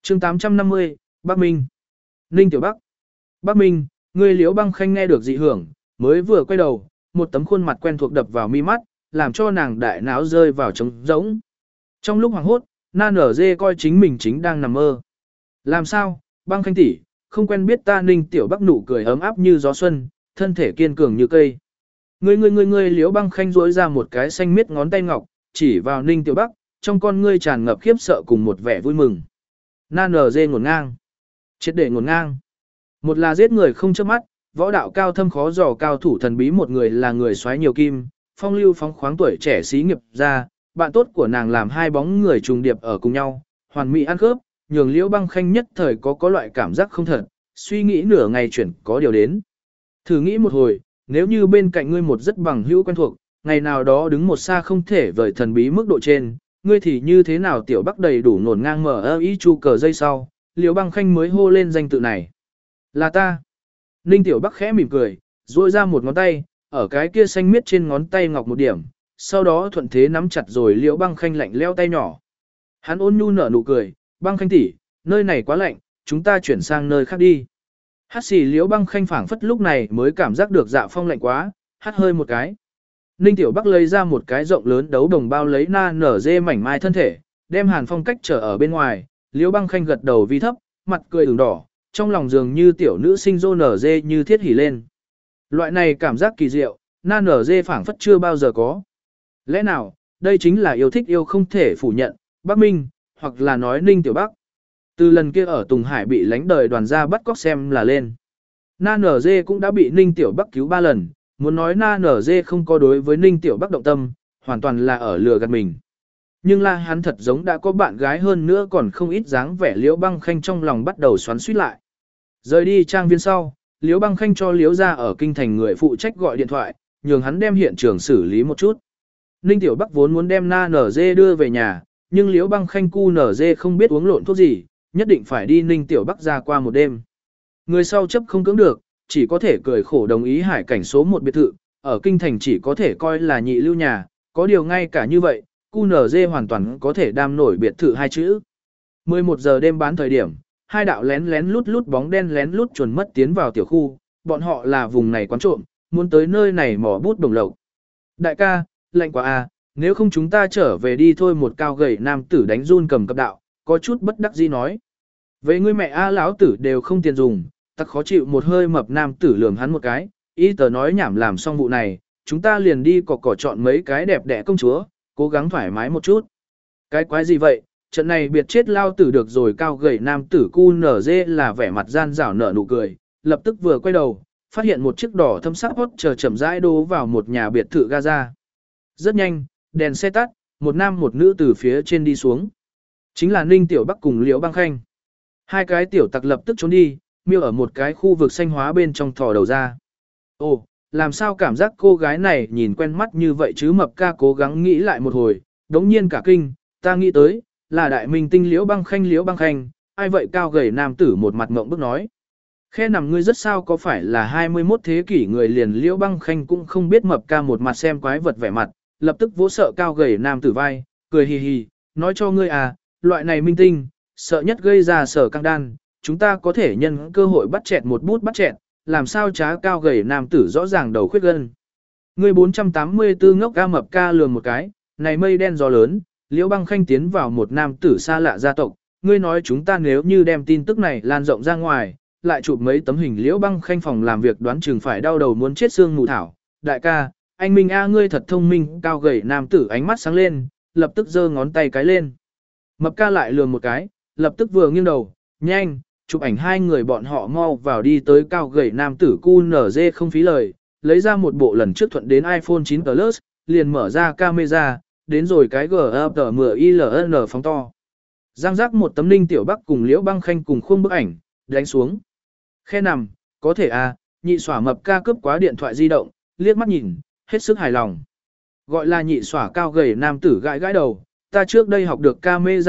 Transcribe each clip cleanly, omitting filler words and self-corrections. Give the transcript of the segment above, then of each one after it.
chương 850, Bắc Minh. Ninh Tiểu Bắc. Bắc Minh, ngươi Liễu Băng Khanh nghe được dị hưởng, mới vừa quay đầu, một tấm khuôn mặt quen thuộc đập vào mi mắt, làm cho nàng đại não rơi vào trống rỗng. Trong lúc hoảng hốt, Na Nở Dê coi chính mình chính đang nằm mơ. Làm sao, Băng Khanh tỷ, không quen biết ta? Ninh Tiểu Bắc nụ cười ấm áp như gió xuân, thân thể kiên cường như cây. Ngươi Liễu Băng Khanh duỗi ra một cái xanh miết ngón tay ngọc, chỉ vào Ninh Tiểu Bắc, trong con ngươi tràn ngập khiếp sợ cùng một vẻ vui mừng. Na Nở Dê ngổn ngang. Triệt để ngổn ngang. Một là giết người không chớp mắt, võ đạo cao thâm khó dò cao thủ thần bí, một người là người xoáy nhiều kim, phong lưu phóng khoáng tuổi trẻ xí nghiệp ra, bạn tốt của nàng làm hai bóng người trùng điệp ở cùng nhau, hoàn mỹ ăn khớp, nhường Liễu Băng Khanh nhất thời có loại cảm giác không thật, suy nghĩ nửa ngày chuyển có điều đến. Thử nghĩ một hồi, nếu như bên cạnh ngươi một rất bằng hữu quen thuộc, ngày nào đó đứng một xa không thể vời thần bí mức độ trên, ngươi thì như thế nào? Tiểu Bắc đầy đủ nổn ngang mở ý chu cờ dây sau, Liễu Băng Khanh mới hô lên danh tự này. Là ta. Ninh Tiểu Bắc khẽ mỉm cười, duỗi ra một ngón tay, ở cái kia xanh miết trên ngón tay ngọc một điểm, sau đó thuận thế nắm chặt rồi Liễu Băng Khanh lạnh leo tay nhỏ. Hắn ôn nhu nở nụ cười, Băng Khanh tỷ, nơi này quá lạnh, chúng ta chuyển sang nơi khác đi. Hát xì Liễu Băng Khanh phảng phất lúc này mới cảm giác được dạ phong lạnh quá, hát hơi một cái. Ninh Tiểu Bắc lấy ra một cái rộng lớn đấu đồng bao lấy Na Nở Dê mảnh mai thân thể, đem Hàn Phong cách trở ở bên ngoài. Liễu Băng Khanh gật đầu vi thấp, mặt cười ửng đỏ, trong lòng dường như tiểu nữ sinh rô nở dê như thiết hỉ lên. Loại này cảm giác kỳ diệu, Na Nở Dê phảng phất chưa bao giờ có. Lẽ nào, đây chính là yêu thích yêu không thể phủ nhận, Bắc Minh, hoặc là nói Ninh Tiểu Bắc. Từ lần kia ở Tùng Hải bị lánh đời đoàn gia bắt cóc xem là lên. Na Nở Dê cũng đã bị Ninh Tiểu Bắc cứu 3 lần, muốn nói Na Nở Dê không có đối với Ninh Tiểu Bắc động tâm, hoàn toàn là ở lừa gạt mình. Nhưng là hắn thật giống đã có bạn gái hơn nữa, còn không ít dáng vẻ. Liễu Băng Khanh trong lòng bắt đầu xoắn xuýt lại. Rời đi trang viên sau, Liễu Băng Khanh cho Liễu gia ở kinh thành người phụ trách gọi điện thoại, nhường hắn đem hiện trường xử lý một chút. Ninh Tiểu Bắc vốn muốn đem Na Nở Dê đưa về nhà, nhưng Liễu Băng Khanh cu nở dê không biết uống lộn thuốc gì, nhất định phải đi Ninh Tiểu Bắc ra qua một đêm. Người sau chấp không cưỡng được, chỉ có thể cười khổ đồng ý hải cảnh số 1 biệt thự, ở kinh thành chỉ có thể coi là nhị lưu nhà, có điều ngay cả như vậy, cu nở dê hoàn toàn có thể đam nổi biệt thự 2 chữ. 11 giờ đêm bán thời điểm, hai đạo lén lén lút lút bóng đen lén lút chuồn mất tiến vào tiểu khu, bọn họ là vùng này quán trộm, muốn tới nơi này mò bút đồng lộc. Đại ca, lạnh quá à, nếu không chúng ta trở về đi thôi. Một cao gầy nam tử đánh run cầm cặp đạo, có chút bất đắc dĩ nói. Vậy ngươi mẹ a, lão tử đều không tiền dùng, tặc khó chịu. Một hơi mập nam tử lườm hắn một cái, y tờ nói nhảm làm xong vụ này, chúng ta liền đi cỏ chọn mấy cái đẹp đẽ công chúa, cố gắng thoải mái một chút. Cái quái gì vậy, trận này biệt chết lao tử được rồi. Cao gầy nam tử cu nở dê là vẻ mặt gian rảo nở nụ cười, lập tức vừa quay đầu, phát hiện một chiếc đỏ thâm sắc hốt chờ chậm rãi đỗ vào một nhà biệt thự Gaza. Rất nhanh, đèn xe tắt, một nam một nữ từ phía trên đi xuống. Chính là Ninh Tiểu Bắc cùng Liễu Băng Khanh. Hai cái tiểu tặc lập tức trốn đi, miêu ở một cái khu vực xanh hóa bên trong thò đầu ra. Ồ, làm sao cảm giác cô gái này nhìn quen mắt như vậy chứ? Mập ca cố gắng nghĩ lại một hồi, đống nhiên cả kinh, ta nghĩ tới, là đại minh tinh Liễu Băng Khanh. Liễu Băng Khanh, ai vậy? Cao gầy nam tử một mặt ngộng bức nói. Khe nằm ngươi rất sao, có phải là 21 thế kỷ người liền Liễu Băng Khanh cũng không biết. Mập ca một mặt xem quái vật vẻ mặt, lập tức vỗ sợ cao gầy nam tử vai, cười hì hì, nói cho ngươi à, loại này minh tinh, sợ nhất gây ra sở căng đan, chúng ta có thể nhân cơ hội bắt chẹt một bút bắt chẹt, làm sao trá? Cao gầy nam tử rõ ràng đầu khuyết gân. Ngươi 484 ngốc ca. Mập ca lườm một cái, này mây đen gió lớn, Liễu Băng Khanh tiến vào một nam tử xa lạ gia tộc, ngươi nói chúng ta nếu như đem tin tức này lan rộng ra ngoài, lại chụp mấy tấm hình Liễu Băng Khanh phòng làm việc đoán chừng phải đau đầu muốn chết xương mù thảo. Đại ca, anh Minh a, ngươi thật thông minh. Cao gầy nam tử ánh mắt sáng lên, lập tức giơ ngón tay cái lên. Mập ca lại lườm một cái, lập tức vừa nghiêng đầu, nhanh, chụp ảnh hai người bọn họ mau vào đi. Tới cao gầy nam tử cu nở dê không phí lời, lấy ra một bộ lần trước thuận đến iPhone 9 Plus, liền mở ra camera, đến rồi cái GFTMILN phóng to. Giang giác một tấm Ninh Tiểu Bắc cùng Liễu Băng Khanh cùng khuôn bức ảnh, đánh xuống. Khe nằm, có thể à, nhị xỏa. Mập ca cướp quá điện thoại di động, liếc mắt nhìn, hết sức hài lòng. Gọi là nhị xỏa. Cao gầy nam tử gãi gãi đầu, ta trước đây học được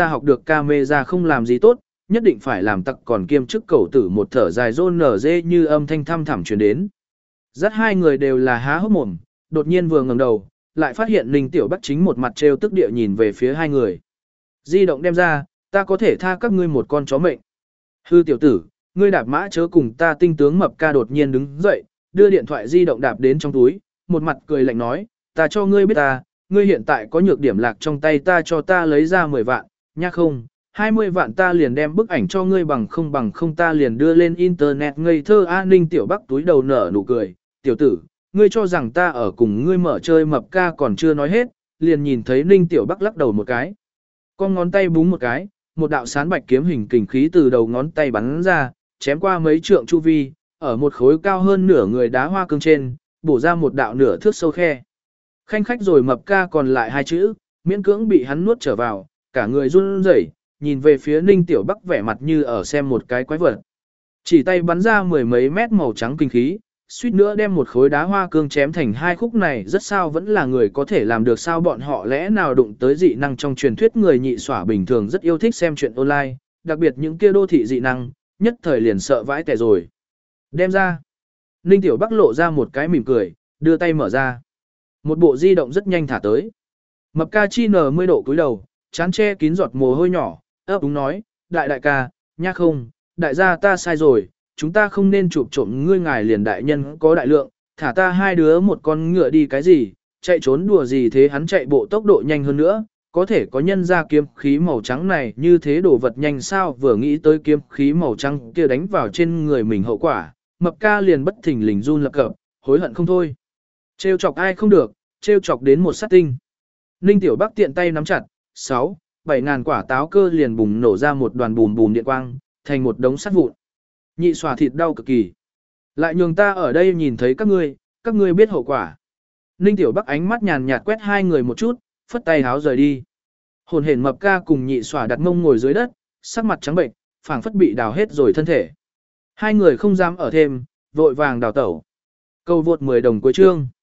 camera không làm gì tốt, nhất định phải làm tặc còn kiêm chức cẩu tử. Một thở dài rôn nở dê như âm thanh thăm thẳm truyền đến. Dắt hai người đều là há hốc mồm, đột nhiên vừa ngẩng đầu, lại phát hiện Ninh Tiểu Bắc chính một mặt trêu tức địa nhìn về phía hai người. Di động đem ra, ta có thể tha các ngươi một con chó mệnh. Hư tiểu tử, ngươi đạp mã chớ cùng ta. Tinh tướng Mập Ca đột nhiên đứng dậy, đưa điện thoại di động đạp đến trong túi, một mặt cười lạnh nói, ta cho ngươi biết ngươi hiện tại có nhược điểm lạc trong tay ta, cho ta lấy ra 10 vạn, nha không, 20 vạn ta liền đem bức ảnh cho ngươi, bằng không ta liền đưa lên internet. Ngây thơ A. Ninh Tiểu Bắc túi đầu nở nụ cười, tiểu tử, ngươi cho rằng ta ở cùng ngươi mở chơi. Mập Ca còn chưa nói hết, liền nhìn thấy Ninh Tiểu Bắc lắc đầu một cái. Con ngón tay búng một cái, một đạo sán bạch kiếm hình kình khí từ đầu ngón tay bắn ra, chém qua mấy trượng chu vi, ở một khối cao hơn nửa người đá hoa cương trên, bổ ra một đạo nửa thước sâu khe. Khanh khách rồi. Mập Ca còn lại hai chữ, miễn cưỡng bị hắn nuốt trở vào, cả người run rẩy, nhìn về phía Ninh Tiểu Bắc vẻ mặt như ở xem một cái quái vật. Chỉ tay bắn ra mười mấy mét màu trắng kinh khí, suýt nữa đem một khối đá hoa cương chém thành hai khúc. Này rất sao vẫn là người có thể làm được sao? Bọn họ lẽ nào đụng tới dị năng trong truyền thuyết? Người nhị xỏa bình thường rất yêu thích xem chuyện online, đặc biệt những kia đô thị dị năng, nhất thời liền sợ vãi tẻ rồi. Đem ra. Ninh Tiểu Bắc lộ ra một cái mỉm cười, đưa tay mở ra. Một bộ di động rất nhanh thả tới. Mập Ca chi 10 độ cúi đầu, chán che kín giọt mồ hôi nhỏ, ấp úng nói, đại ca, nha không, đại gia ta sai rồi, chúng ta không nên chụp trộm ngươi, ngài liền đại nhân có đại lượng, thả ta hai đứa một con ngựa đi cái gì, chạy trốn đùa gì thế? Hắn chạy bộ tốc độ nhanh hơn nữa, có thể có nhân ra kiếm khí màu trắng này như thế đổ vật nhanh sao? Vừa nghĩ tới kiếm khí màu trắng kia đánh vào trên người mình hậu quả, Mập Ca liền bất thình lình run lập cập, hối hận không thôi. Trêu chọc ai không được, trêu chọc đến một sát tinh. Ninh Tiểu Bắc tiện tay nắm chặt, 7 ngàn quả táo cơ liền bùng nổ ra một đoàn bùm bùm điện quang, thành một đống sắt vụn. Nhị xòa thịt đau cực kỳ. Lại nhường ta ở đây nhìn thấy các ngươi biết hậu quả. Ninh Tiểu Bắc ánh mắt nhàn nhạt quét hai người một chút, phất tay háo rời đi. Hồn hển Mập Ca cùng nhị xòa đặt mông ngồi dưới đất, sắc mặt trắng bệnh, phảng phất bị đào hết rồi thân thể. Hai người không dám ở thêm, vội vàng đào tẩu. Câu vượt 10 đồng cuối chương.